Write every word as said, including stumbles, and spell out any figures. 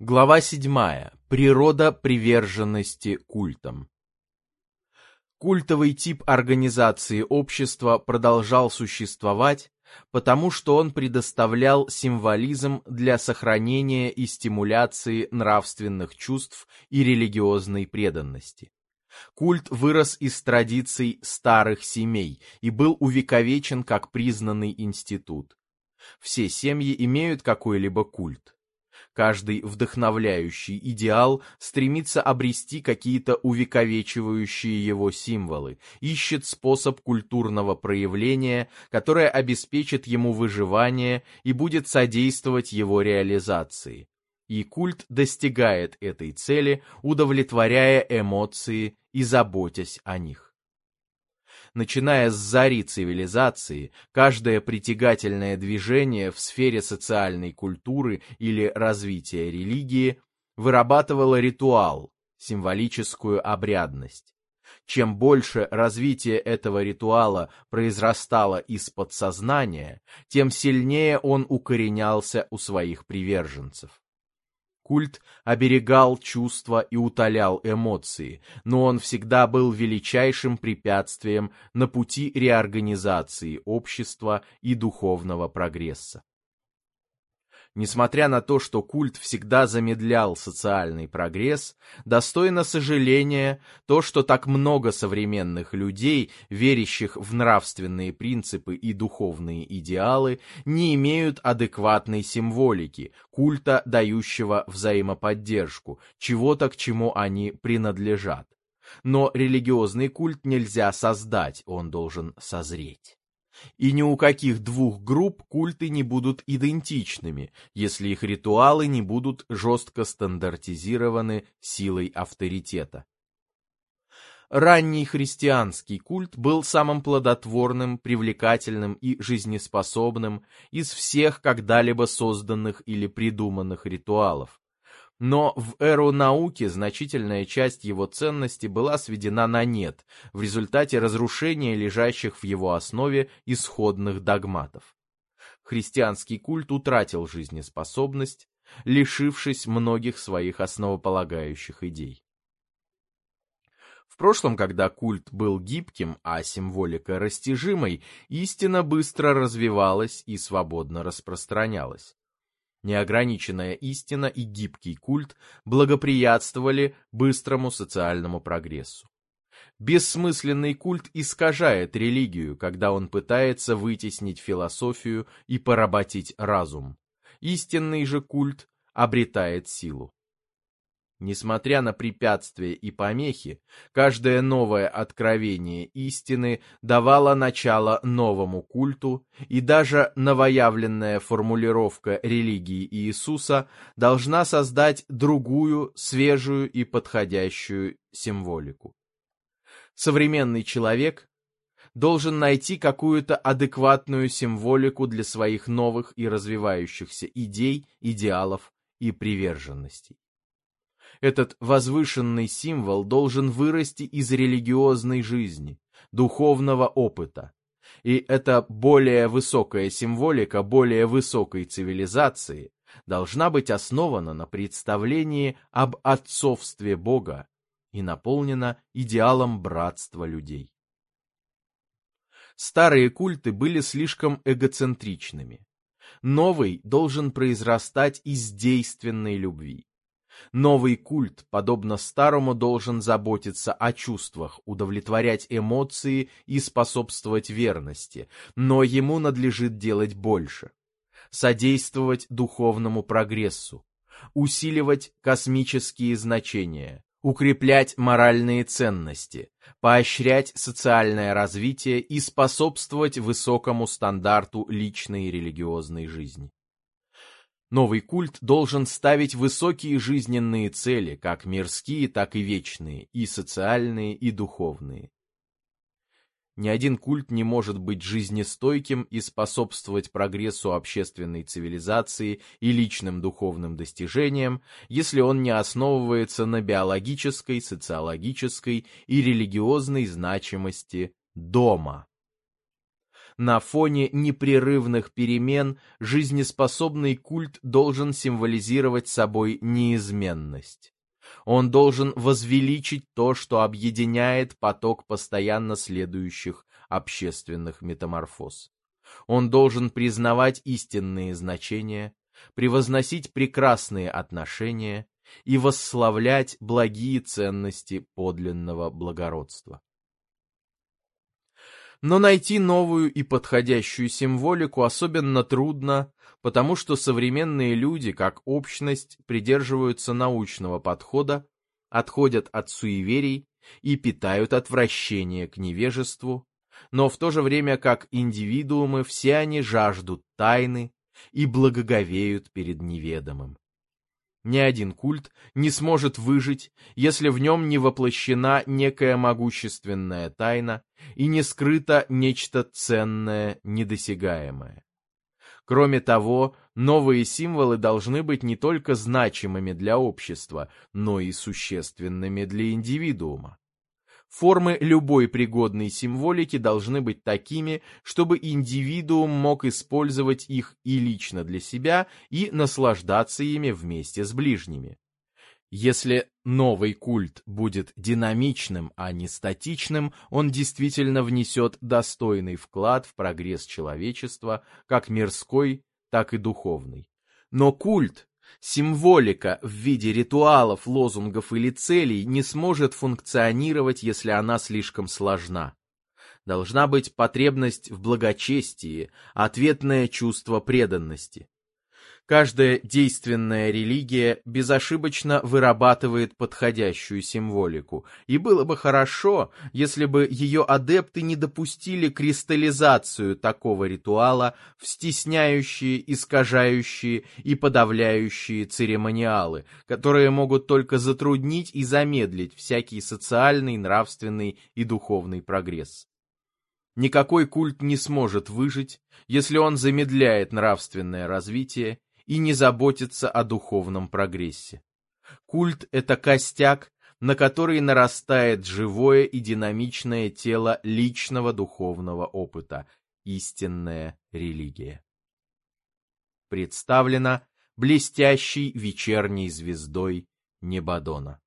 Глава седьмая. Природа приверженности культам. Культовый тип организации общества продолжал существовать, потому что он предоставлял символизм для сохранения и стимуляции нравственных чувств и религиозной преданности. Культ вырос из традиций старых семей и был увековечен как признанный институт. Все семьи имеют какой-либо культ. Каждый вдохновляющий идеал стремится обрести какие-то увековечивающие его символы, ищет способ культурного проявления, которое обеспечит ему выживание и будет содействовать его реализации. И культ достигает этой цели, удовлетворяя эмоции и заботясь о них. Начиная с зари цивилизации, каждое притягательное движение в сфере социальной культуры или развития религии вырабатывало ритуал, символическую обрядность. Чем больше развитие этого ритуала произрастало из подсознания, тем сильнее он укоренялся у своих приверженцев. Культ оберегал чувства и утолял эмоции, но он всегда был величайшим препятствием на пути реорганизации общества и духовного прогресса. Несмотря на то, что культ всегда замедлял социальный прогресс, достойно сожаления то, что так много современных людей, верящих в нравственные принципы и духовные идеалы, не имеют адекватной символики, культа, дающего взаимоподдержку, чего-то, к чему они принадлежат. Но религиозный культ нельзя создать, он должен созреть. И ни у каких двух групп культы не будут идентичными, если их ритуалы не будут жестко стандартизированы силой авторитета. Ранний христианский культ был самым плодотворным, привлекательным и жизнеспособным из всех когда-либо созданных или придуманных ритуалов. Но в эру науки значительная часть его ценности была сведена на нет в результате разрушения лежащих в его основе исходных догматов. Христианский культ утратил жизнеспособность, лишившись многих своих основополагающих идей. В прошлом, когда культ был гибким, а символика растяжимой, истина быстро развивалась и свободно распространялась. Неограниченная истина и гибкий культ благоприятствовали быстрому социальному прогрессу. Бессмысленный культ искажает религию, когда он пытается вытеснить философию и поработить разум. Истинный же культ обретает силу. Несмотря на препятствия и помехи, каждое новое откровение истины давало начало новому культу, и даже новоявленная формулировка религии Иисуса должна создать другую, свежую и подходящую символику. Современный человек должен найти какую-то адекватную символику для своих новых и развивающихся идей, идеалов и приверженностей. Этот возвышенный символ должен вырасти из религиозной жизни, духовного опыта. И эта более высокая символика более высокой цивилизации должна быть основана на представлении об отцовстве Бога и наполнена идеалом братства людей. Старые культы были слишком эгоцентричными. Новый должен произрастать из действенной любви. Новый культ, подобно старому, должен заботиться о чувствах, удовлетворять эмоции и способствовать верности, но ему надлежит делать больше. Содействовать духовному прогрессу, усиливать космические значения, укреплять моральные ценности, поощрять социальное развитие и способствовать высокому стандарту личной и религиозной жизни. Новый культ должен ставить высокие жизненные цели, как мирские, так и вечные, и социальные, и духовные. Ни один культ не может быть жизнестойким и способствовать прогрессу общественной цивилизации и личным духовным достижениям, если он не основывается на биологической, социологической и религиозной значимости дома. На фоне непрерывных перемен жизнеспособный культ должен символизировать собой неизменность. Он должен возвеличить то, что объединяет поток постоянно следующих общественных метаморфоз. Он должен признавать истинные значения, превозносить прекрасные отношения и восславлять благие ценности подлинного благородства. Но найти новую и подходящую символику особенно трудно, потому что современные люди, как общность, придерживаются научного подхода, отходят от суеверий и питают отвращение к невежеству, но в то же время как индивидуумы все они жаждут тайны и благоговеют перед неведомым. Ни один культ не сможет выжить, если в нем не воплощена некая могущественная тайна и не скрыто нечто ценное, недосягаемое. Кроме того, новые символы должны быть не только значимыми для общества, но и существенными для индивидуума. Формы любой пригодной символики должны быть такими, чтобы индивидуум мог использовать их и лично для себя, и наслаждаться ими вместе с ближними. Если новый культ будет динамичным, а не статичным, он действительно внесет достойный вклад в прогресс человечества, как мирской, так и духовный. Но культ, символика в виде ритуалов, лозунгов или целей не сможет функционировать, если она слишком сложна. Должна быть потребность в благочестии, ответное чувство преданности. Каждая действенная религия безошибочно вырабатывает подходящую символику, и было бы хорошо, если бы ее адепты не допустили кристаллизацию такого ритуала в стесняющие, искажающие и подавляющие церемониалы, которые могут только затруднить и замедлить всякий социальный, нравственный и духовный прогресс. Никакой культ не сможет выжить, если он замедляет нравственное развитие и не заботится о духовном прогрессе. Культ — это костяк, на который нарастает живое и динамичное тело личного духовного опыта, истинная религия. Представлено блестящей вечерней звездой Небадона.